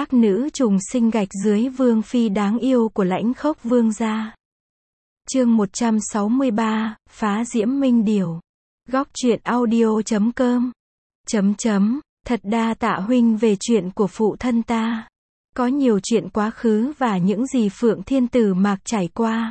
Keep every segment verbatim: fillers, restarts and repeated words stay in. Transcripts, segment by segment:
các nữ trùng sinh gạch dưới vương phi đáng yêu của Lãnh Khốc Vương gia. Chương một trăm sáu mươi ba, Phá Diễm Minh Điểu. Góc truyện audio chấm com. Chấm chấm, thật đa tạ huynh về chuyện của phụ thân ta. Có nhiều chuyện quá khứ và những gì Phượng Thiên Tử Mạc trải qua.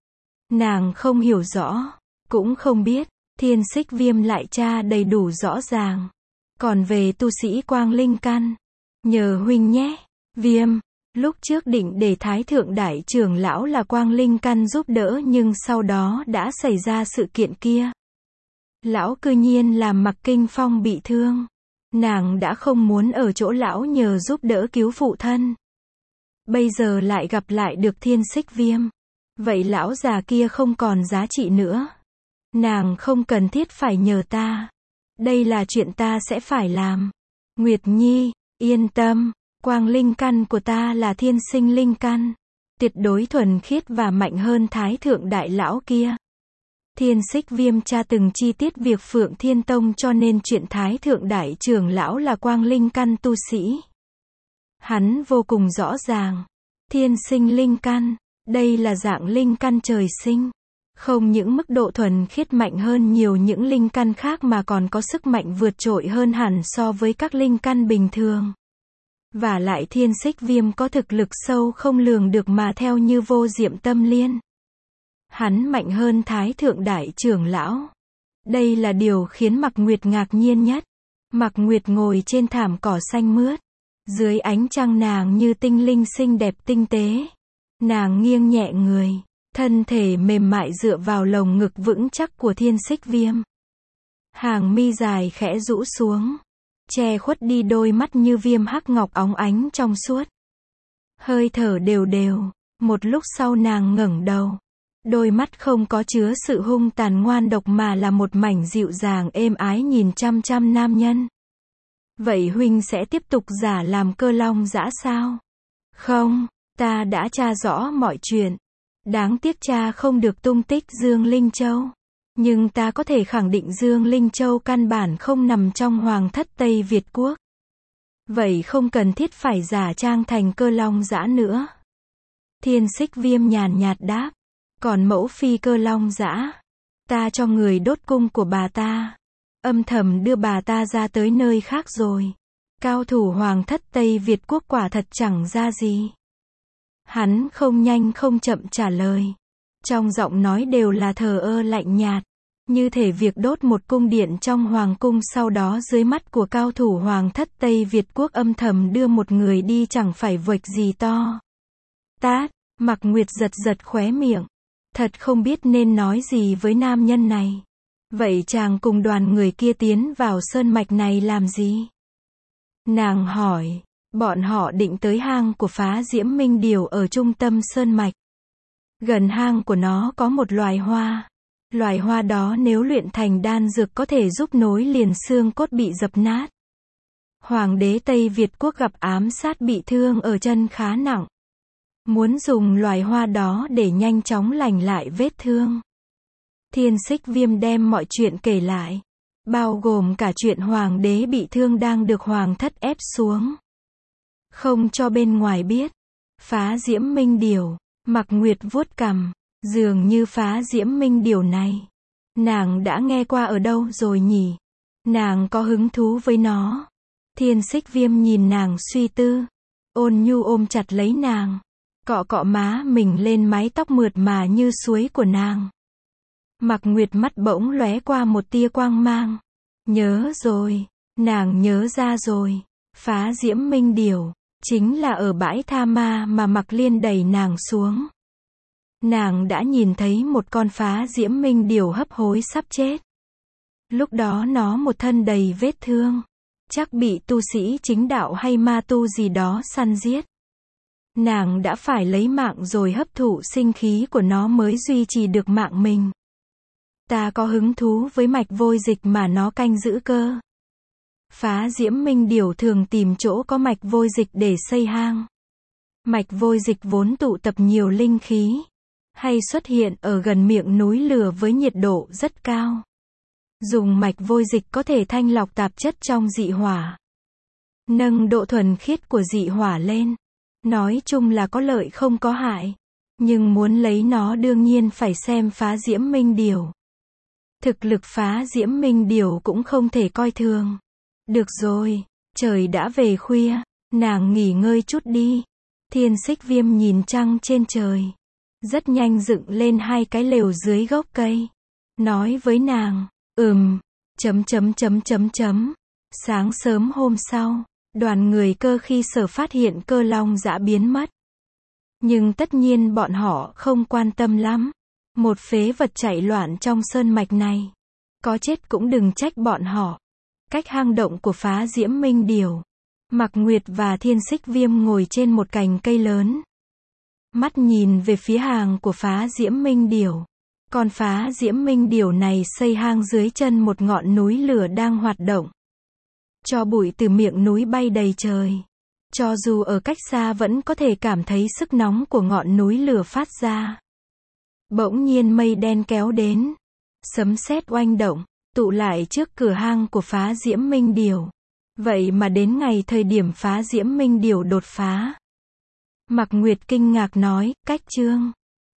Nàng không hiểu rõ, cũng không biết, Thiên Xích Viêm lại tra đầy đủ rõ ràng. Còn về tu sĩ Quang Linh Căn, nhờ huynh nhé. Viêm, lúc trước định để Thái Thượng Đại Trưởng Lão là Quang Linh Căn giúp đỡ nhưng sau đó đã xảy ra sự kiện kia. Lão cư nhiên làm Mặc Kinh Phong bị thương. Nàng đã không muốn ở chỗ lão nhờ giúp đỡ cứu phụ thân. Bây giờ lại gặp lại được Thiên Xích Viêm. Vậy lão già kia không còn giá trị nữa. Nàng không cần thiết phải nhờ ta. Đây là chuyện ta sẽ phải làm. Nguyệt Nhi, yên tâm. Quang Linh Căn của ta là thiên sinh linh căn. Tuyệt đối thuần khiết và mạnh hơn Thái Thượng Đại Lão kia. Thiên Xích Viêm tra từng chi tiết việc Phượng Thiên Tông cho nên chuyện Thái Thượng Đại Trưởng Lão là Quang Linh Căn tu sĩ. Hắn vô cùng rõ ràng. Thiên sinh linh căn, đây là dạng linh căn trời sinh. Không những mức độ thuần khiết mạnh hơn nhiều những linh căn khác mà còn có sức mạnh vượt trội hơn hẳn so với các linh căn bình thường. Và lại Thiên Xích Viêm có thực lực sâu không lường được mà theo như Vô Diệm Tâm Liên. Hắn mạnh hơn Thái Thượng Đại Trưởng Lão. Đây là điều khiến Mạc Nguyệt ngạc nhiên nhất. Mạc Nguyệt ngồi trên thảm cỏ xanh mướt. Dưới ánh trăng nàng như tinh linh xinh đẹp tinh tế. Nàng nghiêng nhẹ người. Thân thể mềm mại dựa vào lồng ngực vững chắc của Thiên Xích Viêm. Hàng mi dài khẽ rũ xuống. Che khuất đi đôi mắt như viêm hắc ngọc óng ánh trong suốt. Hơi thở đều đều. Một lúc sau nàng ngẩng đầu. Đôi mắt không có chứa sự hung tàn ngoan độc mà là một mảnh dịu dàng êm ái nhìn chăm chăm nam nhân. Vậy huynh sẽ tiếp tục giả làm Cơ Long Dã sao? Không, ta đã tra rõ mọi chuyện. Đáng tiếc cha không được tung tích Dương Linh Châu. Nhưng ta có thể khẳng định Dương Linh Châu căn bản không nằm trong Hoàng thất Tây Việt Quốc. Vậy không cần thiết phải giả trang thành Cơ Long Dã nữa. Thiên Xích Viêm nhàn nhạt đáp. Còn mẫu phi Cơ Long Dã, ta cho người đốt cung của bà ta. Âm thầm đưa bà ta ra tới nơi khác rồi. Cao thủ Hoàng thất Tây Việt Quốc quả thật chẳng ra gì. Hắn không nhanh không chậm trả lời. Trong giọng nói đều là thờ ơ lạnh nhạt. Như thể việc đốt một cung điện trong Hoàng cung sau đó dưới mắt của cao thủ Hoàng thất Tây Việt Quốc âm thầm đưa một người đi chẳng phải vệch gì to. Tát, Mạc Nguyệt giật giật khóe miệng. Thật không biết nên nói gì với nam nhân này. Vậy chàng cùng đoàn người kia tiến vào sơn mạch này làm gì? Nàng hỏi. Bọn họ định tới hang của Phá Diễm Minh Điểu ở trung tâm sơn mạch. Gần hang của nó có một loài hoa. Loài hoa đó nếu luyện thành đan dược có thể giúp nối liền xương cốt bị dập nát. Hoàng đế Tây Việt Quốc gặp ám sát bị thương ở chân khá nặng. Muốn dùng loài hoa đó để nhanh chóng lành lại vết thương. Thiên Xích Viêm đem mọi chuyện kể lại. Bao gồm cả chuyện hoàng đế bị thương đang được hoàng thất ép xuống. Không cho bên ngoài biết. Phá Diễm Minh Điểu. Mạc Nguyệt vuốt cằm. Dường như Phá Diễm Minh Điểu này. Nàng đã nghe qua ở đâu rồi nhỉ? Nàng có hứng thú với nó. Thiên Xích Viêm nhìn nàng suy tư. Ôn nhu ôm chặt lấy nàng. Cọ cọ má mình lên mái tóc mượt mà như suối của nàng. Mạc Nguyệt mắt bỗng lóe qua một tia quang mang. Nhớ rồi. Nàng nhớ ra rồi. Phá Diễm Minh Điểu. Chính là ở bãi Tha Ma mà Mạc Liên đẩy nàng xuống. Nàng đã nhìn thấy một con Phá Diễm Minh Điểu hấp hối sắp chết. Lúc đó nó một thân đầy vết thương. Chắc bị tu sĩ chính đạo hay ma tu gì đó săn giết. Nàng đã phải lấy mạng rồi hấp thụ sinh khí của nó mới duy trì được mạng mình. Ta có hứng thú với mạch vôi dịch mà nó canh giữ cơ. Phá Diễm Minh Điểu thường tìm chỗ có mạch vôi dịch để xây hang. Mạch vôi dịch vốn tụ tập nhiều linh khí. Hay xuất hiện ở gần miệng núi lửa với nhiệt độ rất cao. Dùng mạch vôi dịch có thể thanh lọc tạp chất trong dị hỏa. nâng độ thuần khiết của dị hỏa lên. Nói chung là có lợi không có hại. Nhưng muốn lấy nó đương nhiên phải xem phá diễm minh điểu. Thực lực phá diễm minh điểu cũng không thể coi thường. Được rồi, trời đã về khuya, nàng nghỉ ngơi chút đi. Thiên Xích Viêm nhìn trăng trên trời. Rất nhanh dựng lên hai cái lều dưới gốc cây. Nói với nàng, ừm, chấm chấm chấm chấm chấm. Sáng sớm hôm sau, đoàn người Cơ Khi Sở phát hiện Cơ Long Dã biến mất. Nhưng tất nhiên bọn họ không quan tâm lắm. Một phế vật chạy loạn trong sơn mạch này. Có chết cũng đừng trách bọn họ. Cách hang động của phá diễm minh điểu, Mạc Nguyệt và Thiên Xích Viêm ngồi trên một cành cây lớn. Mắt nhìn về phía hang của phá diễm minh điểu. Con phá diễm minh điểu này xây hang dưới chân một ngọn núi lửa đang hoạt động. Tro bụi từ miệng núi bay đầy trời. Cho dù ở cách xa vẫn có thể cảm thấy sức nóng của ngọn núi lửa phát ra. Bỗng nhiên mây đen kéo đến. Sấm sét oanh động, tụ lại trước cửa hang của phá diễm minh điểu. Vậy mà đến ngày thời điểm phá diễm minh điểu đột phá. Mạc Nguyệt kinh ngạc nói, cách chương